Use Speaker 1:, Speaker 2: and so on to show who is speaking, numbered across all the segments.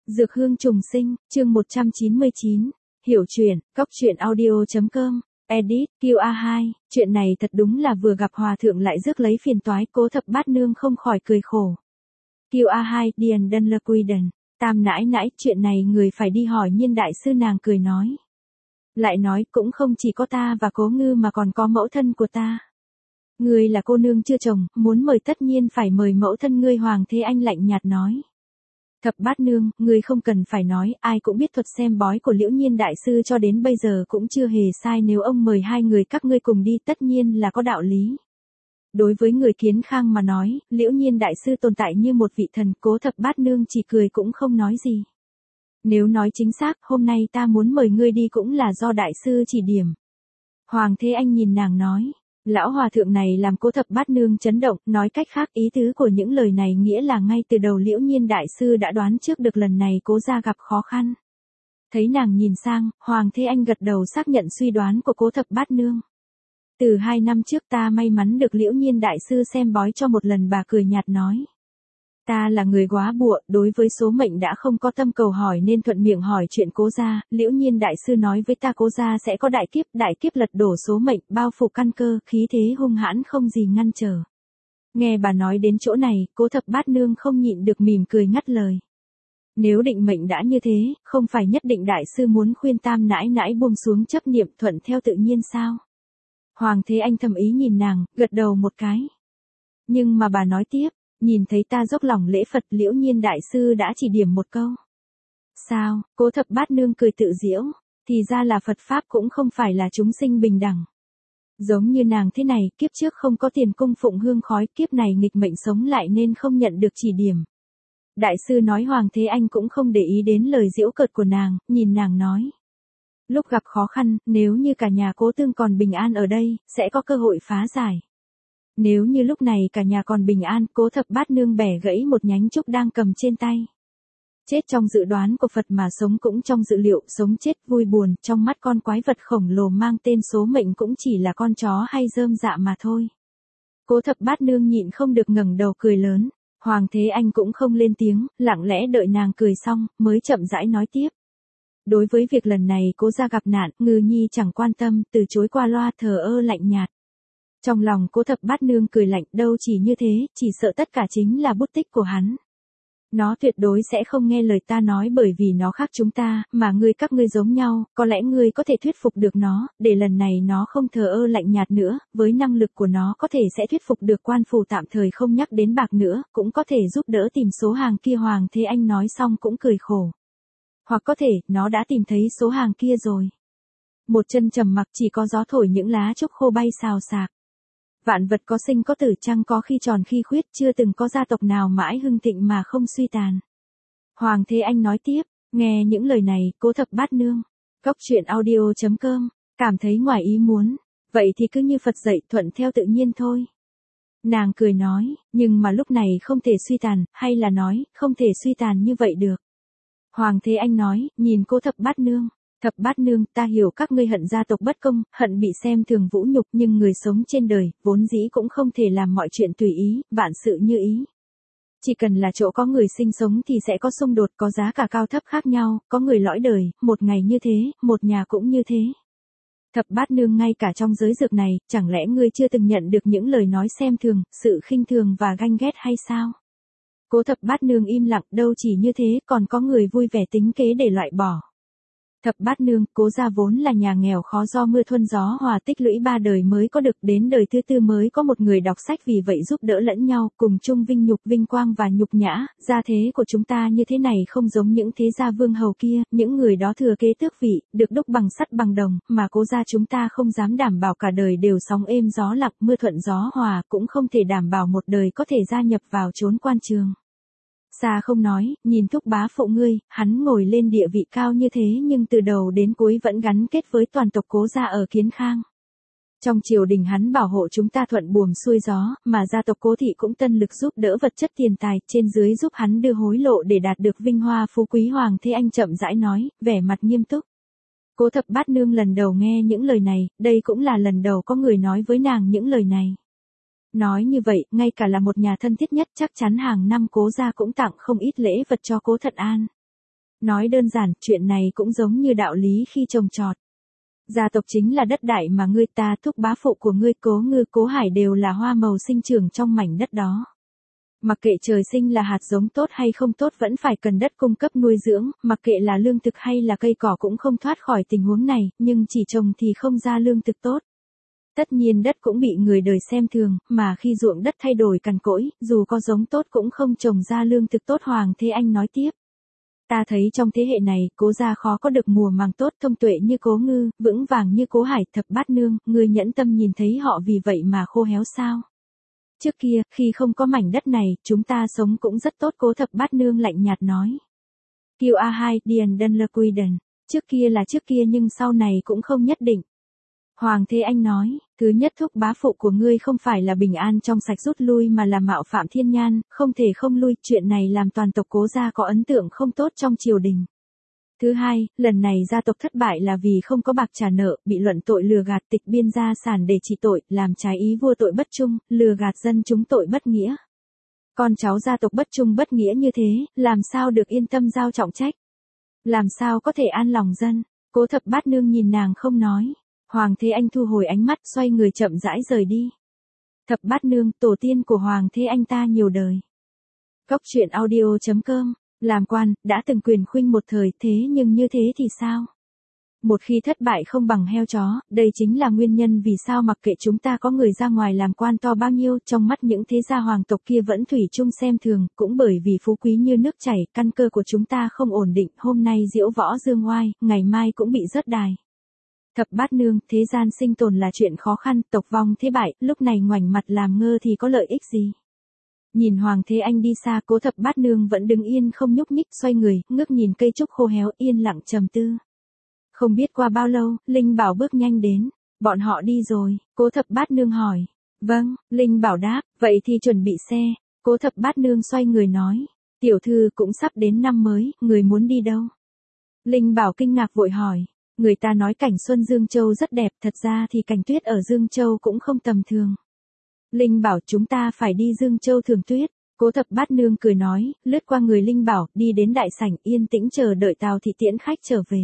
Speaker 1: Dược hương trùng sinh, chương 199, hiểu chuyện, cóc truyện audio.com, edit, QA2, chuyện này thật đúng là vừa gặp hòa thượng lại rước lấy phiền toái, Cố Thập Bát Nương không khỏi cười khổ. QA2, Điền Đân Lơ Quy Đần, Tam nãi nãi, chuyện này người phải đi hỏi Nhiên đại sư, nàng cười nói. Lại nói cũng không chỉ có ta và Cố Ngư mà còn có mẫu thân của ta. Ngươi là cô nương chưa chồng, muốn mời tất nhiên phải mời mẫu thân ngươi. Hoàng Thế Anh lạnh nhạt nói. Thập Bát Nương, ngươi không cần phải nói, ai cũng biết thuật xem bói của Liễu Nhiên đại sư cho đến bây giờ cũng chưa hề sai, nếu ông mời hai người các ngươi cùng đi tất nhiên là có đạo lý. Đối với người Kiến Khang mà nói, Liễu Nhiên đại sư tồn tại như một vị thần, Cố Thập Bát Nương chỉ cười cũng không nói gì. Nếu nói chính xác, hôm nay ta muốn mời ngươi đi cũng là do đại sư chỉ điểm. Hoàng Thế Anh nhìn nàng nói. Lão hòa thượng này làm Cố Thập Bát Nương chấn động, nói cách khác ý tứ của những lời này nghĩa là ngay từ đầu Liễu Nhiên đại sư đã đoán trước được lần này Cố gia gặp khó khăn. Thấy nàng nhìn sang, Hoàng Thế Anh gật đầu xác nhận suy đoán của Cố Thập Bát Nương. Từ 2 năm trước ta may mắn được Liễu Nhiên đại sư xem bói cho một lần, bà cười nhạt nói. Ta là người góa bụa, đối với số mệnh đã không có tâm cầu hỏi nên thuận miệng hỏi chuyện Cố gia. Liễu Nhiên đại sư nói với ta Cố gia sẽ có đại kiếp lật đổ số mệnh, bao phủ căn cơ, khí thế hung hãn không gì ngăn trở. Nghe bà nói đến chỗ này, Cố Thập Bát Nương không nhịn được mỉm cười ngắt lời. Nếu định mệnh đã như thế, không phải nhất định đại sư muốn khuyên Tam nãi nãi buông xuống chấp niệm, thuận theo tự nhiên sao? Hoàng Thế Anh thầm ý nhìn nàng, gật đầu một cái. Nhưng mà bà nói tiếp. Nhìn thấy ta dốc lòng lễ Phật, Liễu Nhiên đại sư đã chỉ điểm một câu. Sao? Cố Thập Bát Nương cười tự giễu, thì ra là Phật Pháp cũng không phải là chúng sinh bình đẳng. Giống như nàng thế này, kiếp trước không có tiền cung phụng hương khói, kiếp này nghịch mệnh sống lại nên không nhận được chỉ điểm. Đại sư nói. Hoàng Thế Anh cũng không để ý đến lời giễu cợt của nàng, nhìn nàng nói. Lúc gặp khó khăn, nếu như cả nhà Cố Tương còn bình an ở đây, sẽ có cơ hội phá giải. Nếu như lúc này cả nhà còn bình an, Cố Thập Bát Nương bẻ gãy một nhánh trúc đang cầm trên tay. Chết trong dự đoán của Phật mà sống cũng trong dự liệu, sống chết vui buồn, trong mắt con quái vật khổng lồ mang tên số mệnh cũng chỉ là con chó hay rơm dạ mà thôi. Cố Thập Bát Nương nhịn không được ngẩng đầu cười lớn, Hoàng Thế Anh cũng không lên tiếng, lặng lẽ đợi nàng cười xong, mới chậm rãi nói tiếp. Đối với việc lần này Cố gia gặp nạn, Ngư Nhi chẳng quan tâm, từ chối qua loa, thờ ơ lạnh nhạt. Trong lòng Cố Thập Bát Nương cười lạnh, đâu chỉ như thế, chỉ sợ tất cả chính là bút tích của hắn. Nó tuyệt đối sẽ không nghe lời ta nói bởi vì nó khác chúng ta, mà các ngươi giống nhau, có lẽ ngươi có thể thuyết phục được nó, để lần này nó không thờ ơ lạnh nhạt nữa, với năng lực của nó có thể sẽ thuyết phục được quan phủ tạm thời không nhắc đến bạc nữa, cũng có thể giúp đỡ tìm số hàng kia. Hoàng Thế Anh nói xong cũng cười khổ. Hoặc có thể, nó đã tìm thấy số hàng kia rồi. Một chân trầm mặc, chỉ có gió thổi những lá trúc khô bay xào xạc. Vạn vật có sinh có tử, chăng có khi tròn khi khuyết, chưa từng có gia tộc nào mãi hưng thịnh mà không suy tàn. Hoàng Thế Anh nói tiếp, nghe những lời này, Cố Thập Bát Nương, cóc truyện audio.com, cảm thấy ngoài ý muốn, vậy thì cứ như Phật dạy, thuận theo tự nhiên thôi. Nàng cười nói, nhưng mà lúc này không thể suy tàn, hay là nói, không thể suy tàn như vậy được. Hoàng Thế Anh nói, nhìn Cố Thập Bát Nương. Thập Bát Nương, ta hiểu các ngươi hận gia tộc bất công, hận bị xem thường vũ nhục, nhưng người sống trên đời, vốn dĩ cũng không thể làm mọi chuyện tùy ý, vạn sự như ý. Chỉ cần là chỗ có người sinh sống thì sẽ có xung đột, có giá cả cao thấp khác nhau, có người lõi đời, một ngày như thế, một nhà cũng như thế. Thập Bát Nương, ngay cả trong giới dược này, chẳng lẽ ngươi chưa từng nhận được những lời nói xem thường, sự khinh thường và ganh ghét hay sao? Cố Thập Bát Nương im lặng, đâu chỉ như thế, còn có người vui vẻ tính kế để loại bỏ. Thập Bát Nương, Cố gia vốn là nhà nghèo khó, do mưa thuận gió hòa tích lũy 3 đời mới có được, đến đời thứ 4 mới có một người đọc sách, vì vậy giúp đỡ lẫn nhau, cùng chung vinh nhục, vinh quang và nhục nhã. Gia thế của chúng ta như thế này không giống những thế gia vương hầu kia, những người đó thừa kế tước vị, được đúc bằng sắt bằng đồng, mà Cố gia chúng ta không dám đảm bảo cả đời đều sóng êm gió lặng, mưa thuận gió hòa, cũng không thể đảm bảo một đời có thể gia nhập vào chốn quan trường. Xa không nói, nhìn thúc bá phụ ngươi, hắn ngồi lên địa vị cao như thế nhưng từ đầu đến cuối vẫn gắn kết với toàn tộc Cố gia ở Kiến Khang. Trong triều đình hắn bảo hộ chúng ta thuận buồm xuôi gió, mà gia tộc Cố thị cũng tân lực giúp đỡ vật chất tiền tài, trên dưới giúp hắn đưa hối lộ để đạt được vinh hoa phú quý. Hoàng Thế Anh chậm rãi nói, vẻ mặt nghiêm túc. Cố Thập Bát Nương lần đầu nghe những lời này, đây cũng là lần đầu có người nói với nàng những lời này. Nói như vậy, ngay cả là một nhà thân thiết nhất chắc chắn hàng năm Cố gia cũng tặng không ít lễ vật cho Cố Thận An. Nói đơn giản, chuyện này cũng giống như đạo lý khi trồng trọt. Gia tộc chính là đất đại mà ngươi ta thúc bá phụ của ngươi Cố Ngư Cố Hải đều là hoa màu sinh trưởng trong mảnh đất đó. Mặc kệ trời sinh là hạt giống tốt hay không tốt vẫn phải cần đất cung cấp nuôi dưỡng, mặc kệ là lương thực hay là cây cỏ cũng không thoát khỏi tình huống này, nhưng chỉ trồng thì không ra lương thực tốt. Tất nhiên đất cũng bị người đời xem thường, mà khi ruộng đất thay đổi cằn cỗi, dù có giống tốt cũng không trồng ra lương thực tốt. Hoàng Thế Anh nói tiếp. Ta thấy trong thế hệ này, Cố gia khó có được mùa màng tốt, thông tuệ như Cố Ngư, vững vàng như Cố Hải, Thập Bát Nương, ngươi nhẫn tâm nhìn thấy họ vì vậy mà khô héo sao? Trước kia, khi không có mảnh đất này, chúng ta sống cũng rất tốt. Cố Thập Bát Nương lạnh nhạt nói. QA2, Điền Đơn Lơ Quy Đần. Trước kia là trước kia nhưng sau này cũng không nhất định. Hoàng Thế Anh nói, thứ nhất thúc bá phụ của ngươi không phải là bình an trong sạch rút lui mà là mạo phạm thiên nhan, không thể không lui, chuyện này làm toàn tộc Cố gia có ấn tượng không tốt trong triều đình. Thứ hai, lần này gia tộc thất bại là vì không có bạc trả nợ, bị luận tội lừa gạt tịch biên gia sản để trị tội, làm trái ý vua tội bất trung, lừa gạt dân chúng tội bất nghĩa. Con cháu gia tộc bất trung bất nghĩa như thế, làm sao được yên tâm giao trọng trách? Làm sao có thể an lòng dân? Cố Thập Bát Nương nhìn nàng không nói. Hoàng Thế Anh thu hồi ánh mắt xoay người chậm rãi rời đi. Thập Bát Nương, tổ tiên của Hoàng Thế Anh ta nhiều đời. Góc truyện audio.com, làm quan, đã từng quyền khuynh một thời, thế nhưng như thế thì sao? Một khi thất bại không bằng heo chó, đây chính là nguyên nhân vì sao mặc kệ chúng ta có người ra ngoài làm quan to bao nhiêu, trong mắt những thế gia hoàng tộc kia vẫn thủy chung xem thường, cũng bởi vì phú quý như nước chảy, căn cơ của chúng ta không ổn định, hôm nay diễu võ dương oai, ngày mai cũng bị rớt đài. Thập Bát Nương, thế gian sinh tồn là chuyện khó khăn, tộc vong thế bại, lúc này ngoảnh mặt làm ngơ thì có lợi ích gì? Nhìn Hoàng Thế Anh đi xa, Cố Thập Bát Nương vẫn đứng yên không nhúc nhích, xoay người, ngước nhìn cây trúc khô héo, yên lặng trầm tư. Không biết qua bao lâu, Linh Bảo bước nhanh đến. Bọn họ đi rồi, Cố Thập Bát Nương hỏi. Vâng, Linh Bảo đáp, vậy thì chuẩn bị xe. Cố Thập Bát Nương xoay người nói. Tiểu thư cũng sắp đến năm mới, người muốn đi đâu? Linh Bảo kinh ngạc vội hỏi. Người ta nói cảnh xuân Dương Châu rất đẹp, thật ra thì cảnh tuyết ở Dương Châu cũng không tầm thường. Linh Bảo chúng ta phải đi Dương Châu thưởng tuyết. Cố Thập Bát Nương cười nói, lướt qua người Linh Bảo, đi đến đại sảnh yên tĩnh chờ đợi Tào Thị tiễn khách trở về.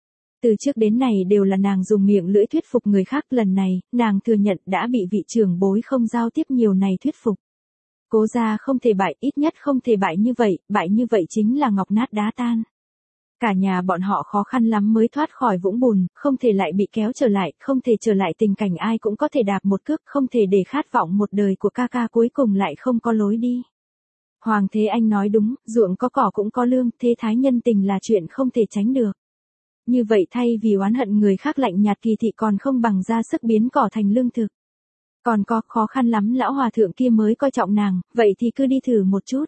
Speaker 1: Từ trước đến nay đều là nàng dùng miệng lưỡi thuyết phục người khác, lần này, nàng thừa nhận đã bị vị trưởng bối không giao tiếp nhiều này thuyết phục. Cố gia không thể bại, ít nhất không thể bại như vậy chính là ngọc nát đá tan. Cả nhà bọn họ khó khăn lắm mới thoát khỏi vũng bùn, không thể lại bị kéo trở lại, không thể trở lại tình cảnh ai cũng có thể đạp một cước, không thể để khát vọng một đời của ca ca cuối cùng lại không có lối đi. Hoàng Thế Anh nói đúng, ruộng có cỏ cũng có lương, thế thái nhân tình là chuyện không thể tránh được. Như vậy thay vì oán hận người khác lạnh nhạt kỳ thị còn không bằng ra sức biến cỏ thành lương thực. Còn có khó khăn lắm lão hòa thượng kia mới coi trọng nàng, vậy thì cứ đi thử một chút.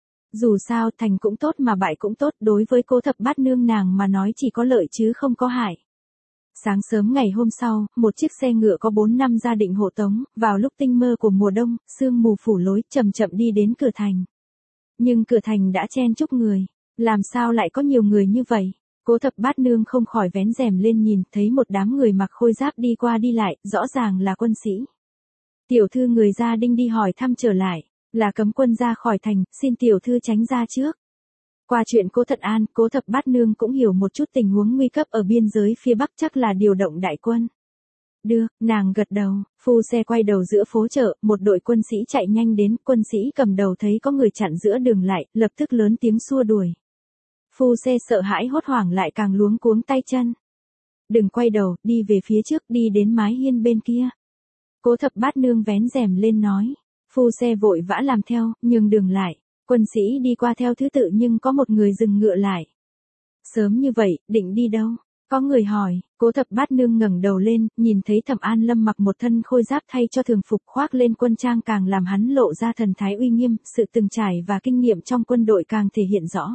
Speaker 1: Dù sao thành cũng tốt mà bại cũng tốt, đối với Cố Thập Bát Nương nàng mà nói chỉ có lợi chứ không có hại. Sáng sớm ngày hôm sau, một chiếc xe ngựa có 4 năm gia định hộ tống, vào lúc tinh mơ của mùa đông, sương mù phủ lối, chậm chậm đi đến cửa thành. Nhưng cửa thành đã chen chúc người, làm sao lại có nhiều người như vậy? Cố Thập Bát Nương không khỏi vén rèm lên nhìn, thấy một đám người mặc khôi giáp đi qua đi lại, rõ ràng là quân sĩ. Tiểu thư người gia đình đi hỏi thăm trở lại, là cấm quân ra khỏi thành, xin tiểu thư tránh ra trước. Qua chuyện Cố Thận An, Cố Thập Bát Nương cũng hiểu một chút tình huống nguy cấp ở biên giới phía Bắc, chắc là điều động đại quân. Được, nàng gật đầu, phu xe quay đầu giữa phố chợ, một đội quân sĩ chạy nhanh đến, quân sĩ cầm đầu thấy có người chặn giữa đường lại, lập tức lớn tiếng xua đuổi. Phu xe sợ hãi hốt hoảng lại càng luống cuống tay chân. Đừng quay đầu, đi về phía trước, đi đến mái hiên bên kia. Cố Thập Bát Nương vén rèm lên nói. Phu xe vội vã làm theo, nhường đường lại. Quân sĩ đi qua theo thứ tự nhưng có một người dừng ngựa lại. Sớm như vậy, định đi đâu? Có người hỏi, Cố Thập Bát Nương ngẩng đầu lên, nhìn thấy Thẩm An Lâm mặc một thân khôi giáp thay cho thường phục khoác lên quân trang càng làm hắn lộ ra thần thái uy nghiêm, sự từng trải và kinh nghiệm trong quân đội càng thể hiện rõ.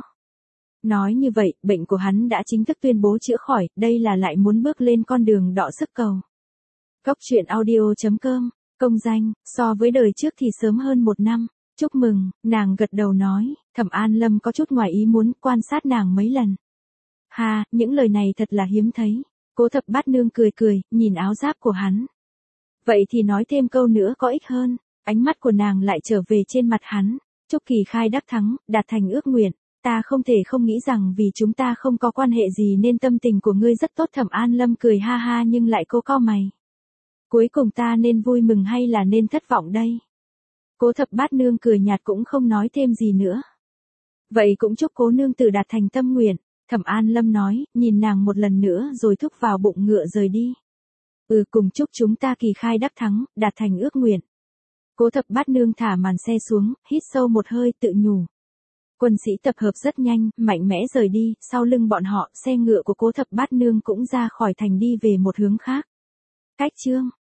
Speaker 1: Nói như vậy, bệnh của hắn đã chính thức tuyên bố chữa khỏi, đây là lại muốn bước lên con đường đọ sức cầu. Góc truyện audio.com, công danh, so với đời trước thì sớm hơn 1 năm. Chúc mừng, nàng gật đầu nói, Thẩm An Lâm có chút ngoài ý muốn quan sát nàng mấy lần. Ha, những lời này thật là hiếm thấy. Cố Thập Bát Nương cười cười, nhìn áo giáp của hắn. Vậy thì nói thêm câu nữa có ích hơn. Ánh mắt của nàng lại trở về trên mặt hắn. Chúc kỳ khai đắc thắng, đạt thành ước nguyện. ta không thể không nghĩ rằng vì chúng ta không có quan hệ gì nên tâm tình của ngươi rất tốt. Thẩm An Lâm cười ha ha nhưng lại cố cau mày. Cuối cùng ta nên vui mừng hay là nên thất vọng đây? Cố Thập Bát Nương cười nhạt cũng không nói thêm gì nữa. Vậy cũng chúc cố nương tử đạt thành tâm nguyện, Thẩm An Lâm nói, nhìn nàng một lần nữa rồi thúc vào bụng ngựa rời đi. Cùng chúc chúng ta kỳ khai đắc thắng, đạt thành ước nguyện. Cố Thập Bát Nương thả màn xe xuống, hít sâu một hơi tự nhủ. Quân sĩ tập hợp rất nhanh, mạnh mẽ rời đi, sau lưng bọn họ, xe ngựa của Cố Thập Bát Nương cũng ra khỏi thành đi về một hướng khác. Cách chương